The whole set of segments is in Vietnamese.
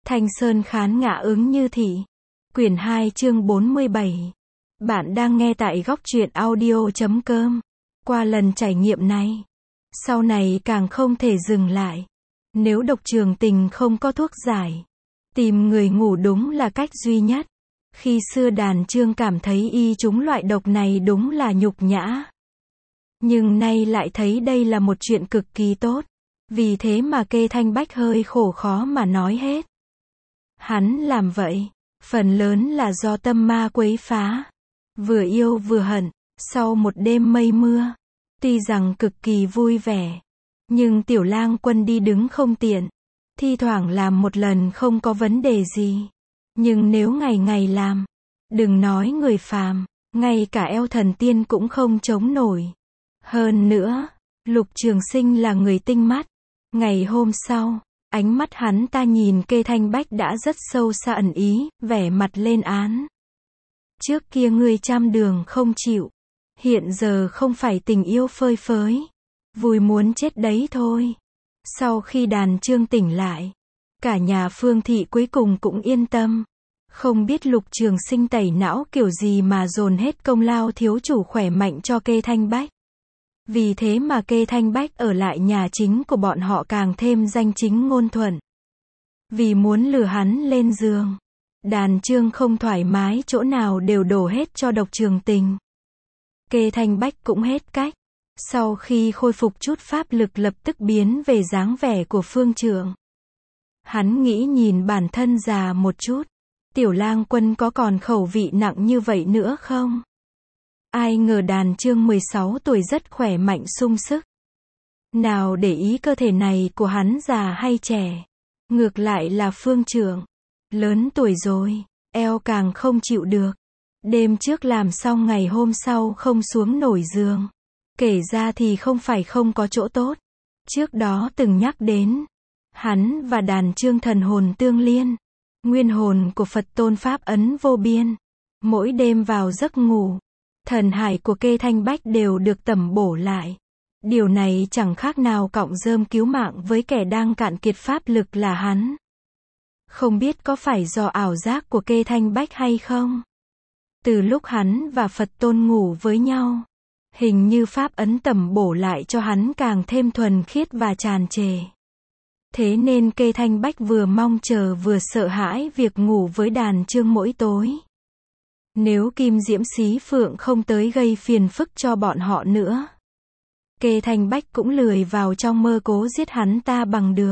Thanh sơn khán ngã ứng như thị. Quyển 2 chương 47. Bạn đang nghe tại góc truyện audio.com. Qua lần trải nghiệm này, sau này càng không thể dừng lại. Nếu độc trường tình không có thuốc giải, tìm người ngủ đúng là cách duy nhất. Khi xưa Đàn Chương cảm thấy y trúng loại độc này đúng là nhục nhã. Nhưng nay lại thấy đây là một chuyện cực kỳ tốt. Vì thế mà Kê Thanh Bách hơi khổ khó mà nói hết. Hắn làm vậy, phần lớn là do tâm ma quấy phá. Vừa yêu vừa hận, sau một đêm mây mưa. Tuy rằng cực kỳ vui vẻ, nhưng Tiểu Lang Quân đi đứng không tiện. Thi thoảng làm một lần không có vấn đề gì. Nhưng nếu ngày ngày làm, đừng nói người phàm, ngay cả eo thần tiên cũng không chống nổi. Hơn nữa, Lục Trường Sinh là người tinh mắt. Ngày hôm sau, ánh mắt hắn ta nhìn Kê Thanh Bách đã rất sâu xa ẩn ý, vẻ mặt lên án. Trước kia ngươi trăm đường không chịu, hiện giờ không phải tình yêu phơi phới, vui muốn chết đấy thôi. Sau khi Đàn Chương tỉnh lại, cả nhà Phương Thị cuối cùng cũng yên tâm. Không biết Lục Trường Sinh tẩy não kiểu gì mà dồn hết công lao thiếu chủ khỏe mạnh cho Kê Thanh Bách. Vì thế mà Kê Thanh Bách ở lại nhà chính của bọn họ càng thêm danh chính ngôn thuận. Vì muốn lừa hắn lên giường, Đàn Chương không thoải mái chỗ nào đều đổ hết cho Độc Trường Tình. Kê Thanh Bách cũng hết cách. Sau khi khôi phục chút pháp lực lập tức biến về dáng vẻ của phương trượng. Hắn nghĩ nhìn bản thân già một chút, Tiểu Lang Quân có còn khẩu vị nặng như vậy nữa không? Ai ngờ Đàn Chương 16 tuổi rất khỏe mạnh sung sức. Nào để ý cơ thể này của hắn già hay trẻ. Ngược lại là phương trượng, lớn tuổi rồi, eo càng không chịu được. Đêm trước làm xong ngày hôm sau không xuống nổi giường. Kể ra thì không phải không có chỗ tốt. Trước đó từng nhắc đến, hắn và Đàn Chương thần hồn tương liên. Nguyên hồn của Phật tôn pháp ấn vô biên. Mỗi đêm vào giấc ngủ, thần hải của Kê Thanh Bách đều được tẩm bổ lại. Điều này chẳng khác nào cọng rơm cứu mạng với kẻ đang cạn kiệt pháp lực là hắn. Không biết có phải do ảo giác của Kê Thanh Bách hay không? Từ lúc hắn và Phật tôn ngủ với nhau, hình như pháp ấn tẩm bổ lại cho hắn càng thêm thuần khiết và tràn trề. Thế nên Kê Thanh Bách vừa mong chờ vừa sợ hãi việc ngủ với Đàn Chương mỗi tối. Nếu Kim Diễm Xí Phượng không tới gây phiền phức cho bọn họ nữa, Kê Thanh Bách cũng lười vào trong mơ cố giết hắn ta bằng được.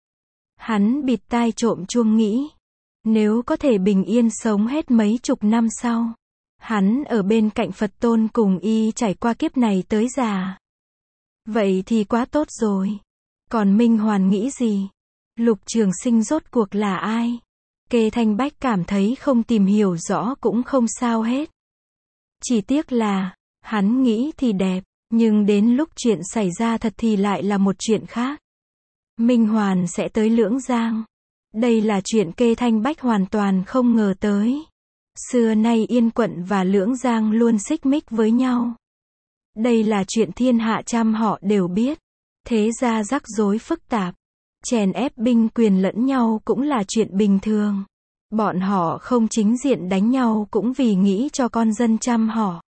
Hắn bịt tai trộm chuông nghĩ, nếu có thể bình yên sống hết mấy chục năm sau, hắn ở bên cạnh Phật tôn cùng y trải qua kiếp này tới già, vậy thì quá tốt rồi. Còn Minh Hoàn nghĩ gì? Lục Trường Sinh rốt cuộc là ai? Kê Thanh Bách cảm thấy không tìm hiểu rõ cũng không sao hết. Chỉ tiếc là, hắn nghĩ thì đẹp, nhưng đến lúc chuyện xảy ra thật thì lại là một chuyện khác. Minh Hoàn sẽ tới Lưỡng Giang. Đây là chuyện Kê Thanh Bách hoàn toàn không ngờ tới. Xưa nay Yên Quận và Lưỡng Giang luôn xích mích với nhau. Đây là chuyện thiên hạ trăm họ đều biết. Thế ra rắc rối phức tạp, chèn ép binh quyền lẫn nhau cũng là chuyện bình thường. Bọn họ không chính diện đánh nhau cũng vì nghĩ cho con dân trăm họ.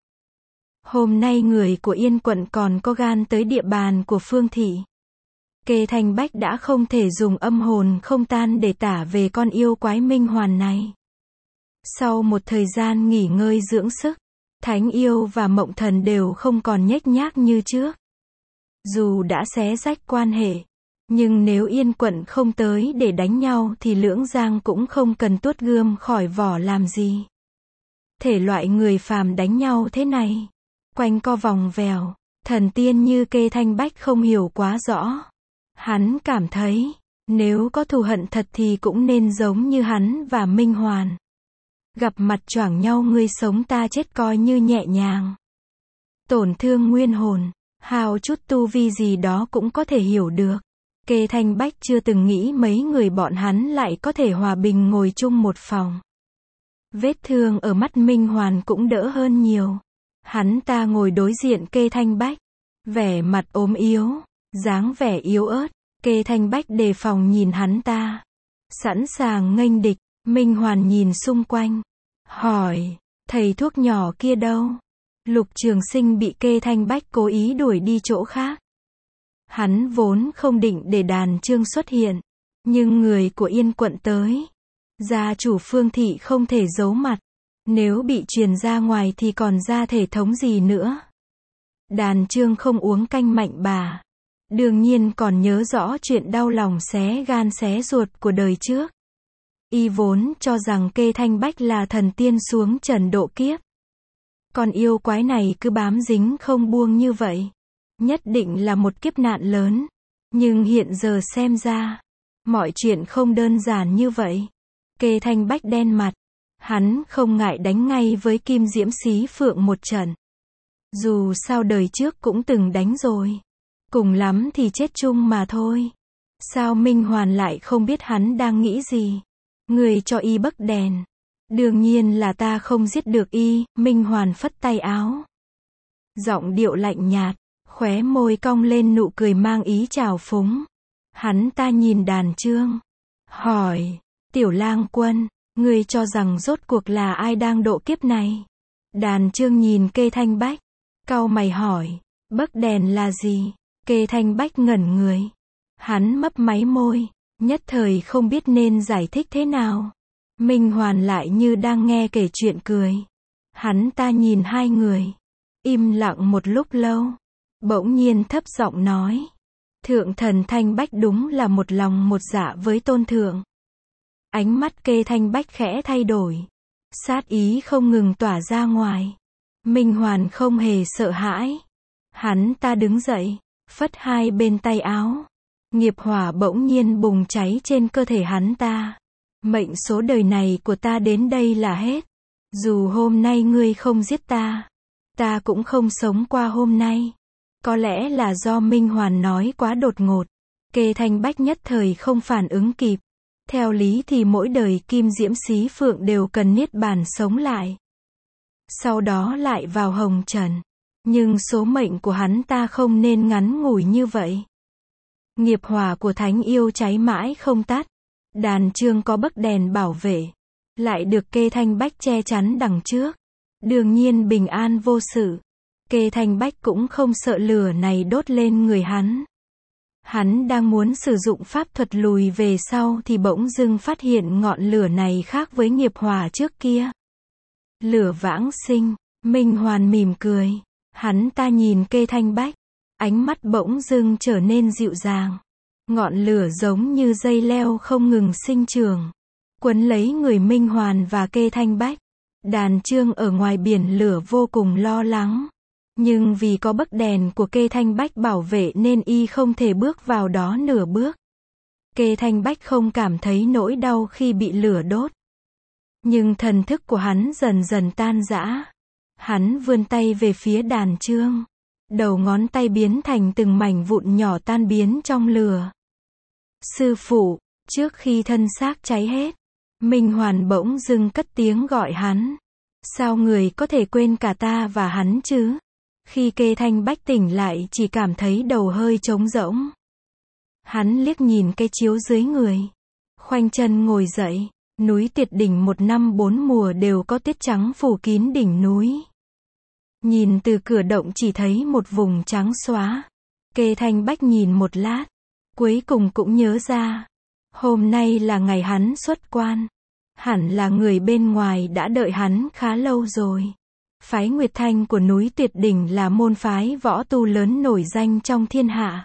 Hôm nay người của Yên Quận còn có gan tới địa bàn của Phương Thị. Kê Thanh Bách đã không thể dùng âm hồn không tan để tả về con yêu quái Minh Hoàn này. Sau một thời gian nghỉ ngơi dưỡng sức, Thánh Yêu và Mộng Thần đều không còn nhếch nhác như trước. Dù đã xé rách quan hệ, nhưng nếu Yên Quận không tới để đánh nhau thì Lưỡng Giang cũng không cần tuốt gươm khỏi vỏ làm gì. Thể loại người phàm đánh nhau thế này, quanh co vòng vèo, thần tiên như Kê Thanh Bách không hiểu quá rõ. Hắn cảm thấy, nếu có thù hận thật thì cũng nên giống như hắn và Minh Hoàn. Gặp mặt choảng nhau ngươi sống ta chết coi như nhẹ nhàng. Tổn thương nguyên hồn, hao chút tu vi gì đó cũng có thể hiểu được. Kê Thanh Bách chưa từng nghĩ mấy người bọn hắn lại có thể hòa bình ngồi chung một phòng. Vết thương ở mắt Minh Hoàn cũng đỡ hơn nhiều. Hắn ta ngồi đối diện Kê Thanh Bách, vẻ mặt ốm yếu, dáng vẻ yếu ớt. Kê Thanh Bách đề phòng nhìn hắn ta. sẵn sàng nghênh địch. Minh Hoàn nhìn xung quanh, hỏi, thầy thuốc nhỏ kia đâu? Lục Trường Sinh bị Kê Thanh Bách cố ý đuổi đi chỗ khác. Hắn vốn không định để Đàn Chương xuất hiện, nhưng người của Yên quận tới. Gia chủ Phương thị không thể giấu mặt, nếu bị truyền ra ngoài thì còn ra thể thống gì nữa. Đàn Chương không uống canh mạnh bà, đương nhiên còn nhớ rõ chuyện đau lòng xé gan xé ruột của đời trước. Y vốn cho rằng Kê Thanh Bách là thần tiên xuống trần độ kiếp. Con yêu quái này cứ bám dính không buông như vậy, nhất định là một kiếp nạn lớn. Nhưng hiện giờ xem ra, mọi chuyện không đơn giản như vậy. Kê Thanh Bách đen mặt, hắn không ngại đánh ngay với Kim Diễm Xí Phượng một trận. Dù sao đời trước cũng từng đánh rồi, cùng lắm thì chết chung mà thôi. Sao Minh Hoàn lại không biết hắn đang nghĩ gì? Người cho y bấc đèn. Đương nhiên là ta không giết được y. Minh Hoàn phất tay áo, giọng điệu lạnh nhạt, khóe môi cong lên nụ cười mang ý trào phúng. Hắn ta nhìn Đàn Chương, hỏi, Tiểu Lang Quân, ngươi cho rằng rốt cuộc là ai đang độ kiếp này? Đàn Chương nhìn Kê Thanh Bách, cau mày hỏi, bấc đèn là gì? Kê Thanh Bách ngẩn người, hắn mấp máy môi, nhất thời không biết nên giải thích thế nào. Minh Hoàn lại như đang nghe kể chuyện cười. Hắn ta nhìn hai người, im lặng một lúc lâu, bỗng nhiên thấp giọng nói, Thượng thần Thanh Bách đúng là một lòng một dạ với tôn thượng. Ánh mắt Kê Thanh Bách khẽ thay đổi, sát ý không ngừng tỏa ra ngoài. Minh Hoàn không hề sợ hãi. Hắn ta đứng dậy, phất hai bên tay áo. Nghiệp hỏa bỗng nhiên bùng cháy trên cơ thể hắn ta. Mệnh số đời này của ta đến đây là hết. Dù hôm nay ngươi không giết ta, ta cũng không sống qua hôm nay. Có lẽ là do Minh Hoàn nói quá đột ngột. Kê Thanh Bách nhất thời không phản ứng kịp. Theo lý thì mỗi đời Kim Diễm Xí Phượng đều cần niết bàn sống lại, sau đó lại vào hồng trần. Nhưng số mệnh của hắn ta không nên ngắn ngủi như vậy. Nghiệp hỏa của thánh yêu cháy mãi không tắt. Đàn Chương có bấc đèn bảo vệ, lại được Kê Thanh Bách che chắn đằng trước, đương nhiên bình an vô sự. Kê Thanh Bách cũng không sợ lửa này đốt lên người hắn. Hắn đang muốn sử dụng pháp thuật lùi về sau thì bỗng dưng phát hiện ngọn lửa này khác với nghiệp hỏa trước kia. Lửa vãng sinh. Minh Hoàn mỉm cười. Hắn ta nhìn Kê Thanh Bách, ánh mắt bỗng dưng trở nên dịu dàng. Ngọn lửa giống như dây leo không ngừng sinh trưởng, quấn lấy người Minh Hoàn và Kê Thanh Bách. Đàn Chương ở ngoài biển lửa vô cùng lo lắng. Nhưng vì có bấc đèn của Kê Thanh Bách bảo vệ nên y không thể bước vào đó nửa bước. Kê Thanh Bách không cảm thấy nỗi đau khi bị lửa đốt. Nhưng thần thức của hắn dần dần tan rã. Hắn vươn tay về phía Đàn Chương. Đầu ngón tay biến thành từng mảnh vụn nhỏ tan biến trong lửa. Sư phụ, trước khi thân xác cháy hết, Minh Hoàn bỗng dưng cất tiếng gọi hắn. Sao người có thể quên cả ta và hắn chứ? Khi Kê Thanh Bách tỉnh lại chỉ cảm thấy đầu hơi trống rỗng. Hắn liếc nhìn cái chiếu dưới người, khoanh chân ngồi dậy. Núi Tuyệt Đỉnh 1 năm 4 mùa đều có tuyết trắng phủ kín đỉnh núi. Nhìn từ cửa động chỉ thấy một vùng trắng xóa. Kê Thanh Bách nhìn một lát, cuối cùng cũng nhớ ra. Hôm nay là ngày hắn xuất quan. Hẳn là người bên ngoài đã đợi hắn khá lâu rồi. Phái Nguyệt Thanh của núi Tuyệt Đỉnh là môn phái võ tu lớn nổi danh trong thiên hạ.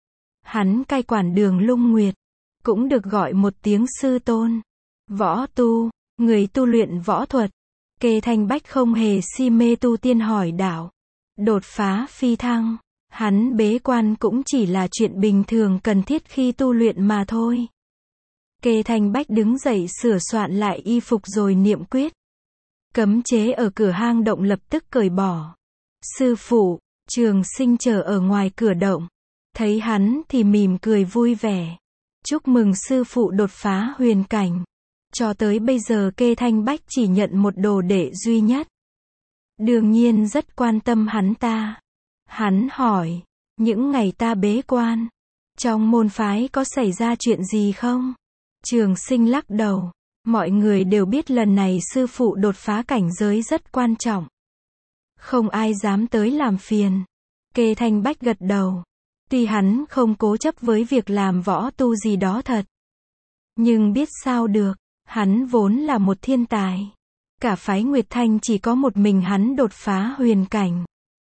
Hắn cai quản Đường Lung Nguyệt, cũng được gọi một tiếng sư tôn. Võ tu, người tu luyện võ thuật. Kê Thanh Bách không hề si mê tu tiên hỏi đạo, đột phá phi thăng. Hắn bế quan cũng chỉ là chuyện bình thường cần thiết khi tu luyện mà thôi. Kê Thanh Bách đứng dậy sửa soạn lại y phục rồi niệm quyết. Cấm chế ở cửa hang động lập tức cởi bỏ. Sư phụ, Trường Sinh chờ ở ngoài cửa động. Thấy hắn thì mỉm cười vui vẻ. Chúc mừng sư phụ đột phá huyền cảnh. Cho tới bây giờ Kê Thanh Bách chỉ nhận một đồ đệ duy nhất. Đương nhiên rất quan tâm hắn ta. Hắn hỏi, những ngày ta bế quan, trong môn phái có xảy ra chuyện gì không? Trường Sinh lắc đầu. Mọi người đều biết lần này sư phụ đột phá cảnh giới rất quan trọng. Không ai dám tới làm phiền. Kê Thanh Bách gật đầu. Tuy hắn không cố chấp với việc làm võ tu gì đó thật. Nhưng biết sao được, hắn vốn là một thiên tài. Cả phái Nguyệt Thanh chỉ có một mình hắn đột phá huyền cảnh.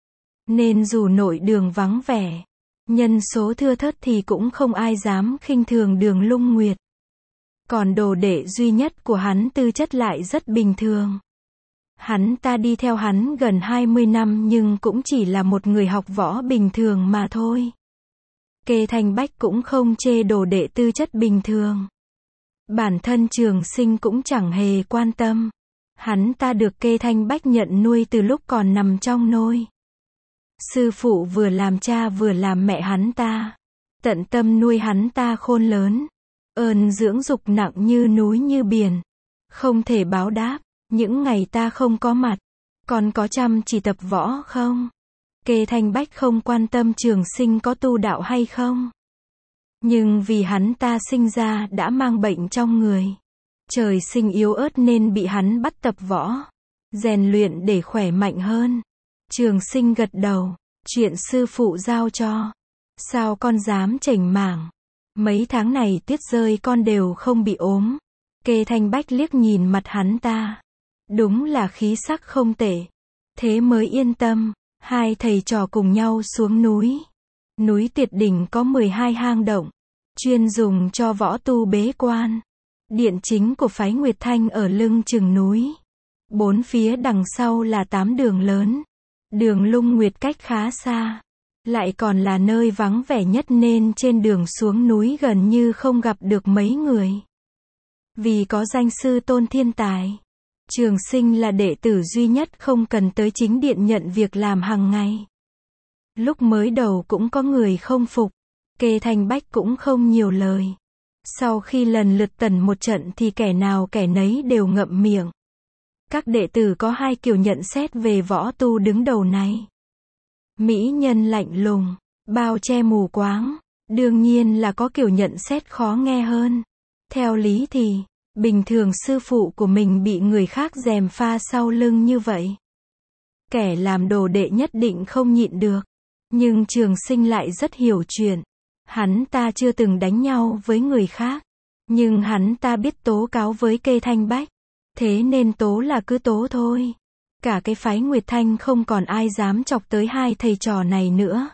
Nên dù nội đường vắng vẻ, nhân số thưa thớt thì cũng không ai dám khinh thường Đường Lung Nguyệt. Còn đồ đệ duy nhất của hắn tư chất lại rất bình thường. Hắn ta đi theo hắn gần 20 năm nhưng cũng chỉ là một người học võ bình thường mà thôi. Kê Thanh Bách cũng không chê đồ đệ tư chất bình thường. Bản thân Trường Sinh cũng chẳng hề quan tâm. Hắn ta được Kê Thanh Bách nhận nuôi từ lúc còn nằm trong nôi. Sư phụ vừa làm cha vừa làm mẹ hắn ta. Tận tâm nuôi hắn ta khôn lớn. Ơn dưỡng dục nặng như núi như biển. Không thể báo đáp. Những ngày ta không có mặt, còn có chăm chỉ tập võ không? Kê Thanh Bách không quan tâm Trường Sinh có tu đạo hay không. Nhưng vì hắn ta sinh ra đã mang bệnh trong người. Trời sinh yếu ớt nên bị hắn bắt tập võ. Rèn luyện để khỏe mạnh hơn. Trường Sinh gật đầu. Chuyện sư phụ giao cho. Sao con dám chểnh mảng. Mấy tháng này tuyết rơi con đều không bị ốm. Kê Thanh Bách liếc nhìn mặt hắn ta. Đúng là khí sắc không tệ. Thế mới yên tâm. Hai thầy trò cùng nhau xuống núi. Núi Tuyệt Đỉnh có 12 hang động. Chuyên dùng cho võ tu bế quan. Điện chính của phái Nguyệt Thanh ở lưng chừng núi. Bốn phía đằng sau là 8 đường lớn. Đường Lung Nguyệt cách khá xa. Lại còn là nơi vắng vẻ nhất nên trên đường xuống núi gần như không gặp được mấy người. Vì có danh sư Tôn Thiên Tài. Trường Sinh là đệ tử duy nhất không cần tới chính điện nhận việc làm hàng ngày. Lúc mới đầu cũng có người không phục. Kê Thanh Bách cũng không nhiều lời. Sau khi lần lượt tẩn một trận thì kẻ nào kẻ nấy đều ngậm miệng. Các đệ tử có hai kiểu nhận xét về võ tu đứng đầu này. Mỹ nhân lạnh lùng, bao che mù quáng. Đương nhiên là có kiểu nhận xét khó nghe hơn. Theo lý thì, bình thường sư phụ của mình bị người khác gièm pha sau lưng như vậy. Kẻ làm đồ đệ nhất định không nhịn được. Nhưng Trường Sinh lại rất hiểu chuyện. Hắn ta chưa từng đánh nhau với người khác. Nhưng hắn ta biết tố cáo với Kê Thanh Bách. Thế nên tố là cứ tố thôi. Cả cái phái Nguyệt Thanh không còn ai dám chọc tới hai thầy trò này nữa.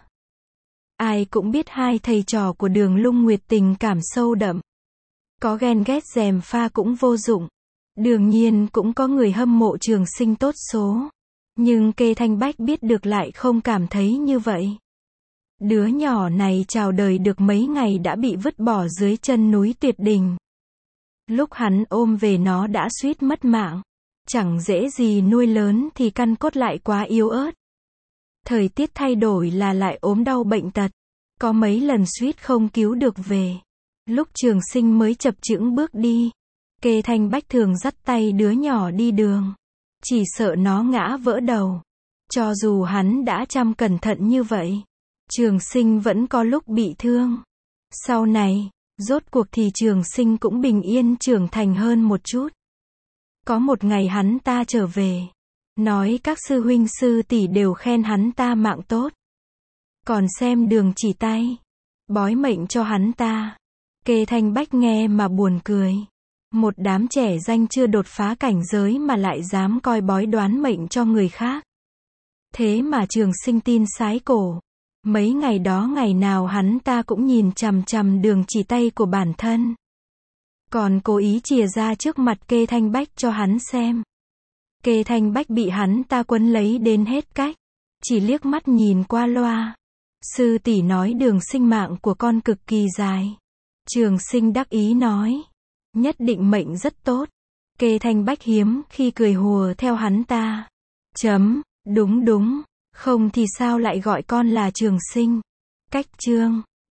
Ai cũng biết hai thầy trò của Đường Lung Nguyệt tình cảm sâu đậm. Có ghen ghét gièm pha cũng vô dụng. Đương nhiên cũng có người hâm mộ Trường Sinh tốt số. Nhưng Kê Thanh Bách biết được lại không cảm thấy như vậy. Đứa nhỏ này chào đời được mấy ngày đã bị vứt bỏ dưới chân núi Tuyệt Đỉnh. Lúc hắn ôm về nó đã suýt mất mạng. Chẳng dễ gì nuôi lớn thì căn cốt lại quá yếu ớt. Thời tiết thay đổi là lại ốm đau bệnh tật. Có mấy lần suýt không cứu được về. Lúc Trường Sinh mới chập chững bước đi. Kê Thanh Bách thường dắt tay đứa nhỏ đi đường. Chỉ sợ nó ngã vỡ đầu. Cho dù hắn đã chăm cẩn thận như vậy. Trường Sinh vẫn có lúc bị thương. Sau này, rốt cuộc thì Trường Sinh cũng bình yên trưởng thành hơn một chút. Có một ngày hắn ta trở về. Nói các sư huynh sư tỷ đều khen hắn ta mạng tốt. Còn xem đường chỉ tay. Bói mệnh cho hắn ta. Kê Thanh Bách nghe mà buồn cười. Một đám trẻ danh chưa đột phá cảnh giới mà lại dám coi bói đoán mệnh cho người khác. Thế mà Trường Sinh tin sái cổ. Mấy ngày đó ngày nào hắn ta cũng nhìn chằm chằm đường chỉ tay của bản thân. Còn cố ý chìa ra trước mặt Kê Thanh Bách cho hắn xem. Kê Thanh Bách bị hắn ta quấn lấy đến hết cách. Chỉ liếc mắt nhìn qua loa. Sư tỷ nói đường sinh mạng của con cực kỳ dài. Trường Sinh đắc ý nói. Nhất định mệnh rất tốt. Kê Thanh Bách hiếm khi cười hùa theo hắn ta. Đúng, không thì sao lại gọi con là Trường Sinh. Cách chương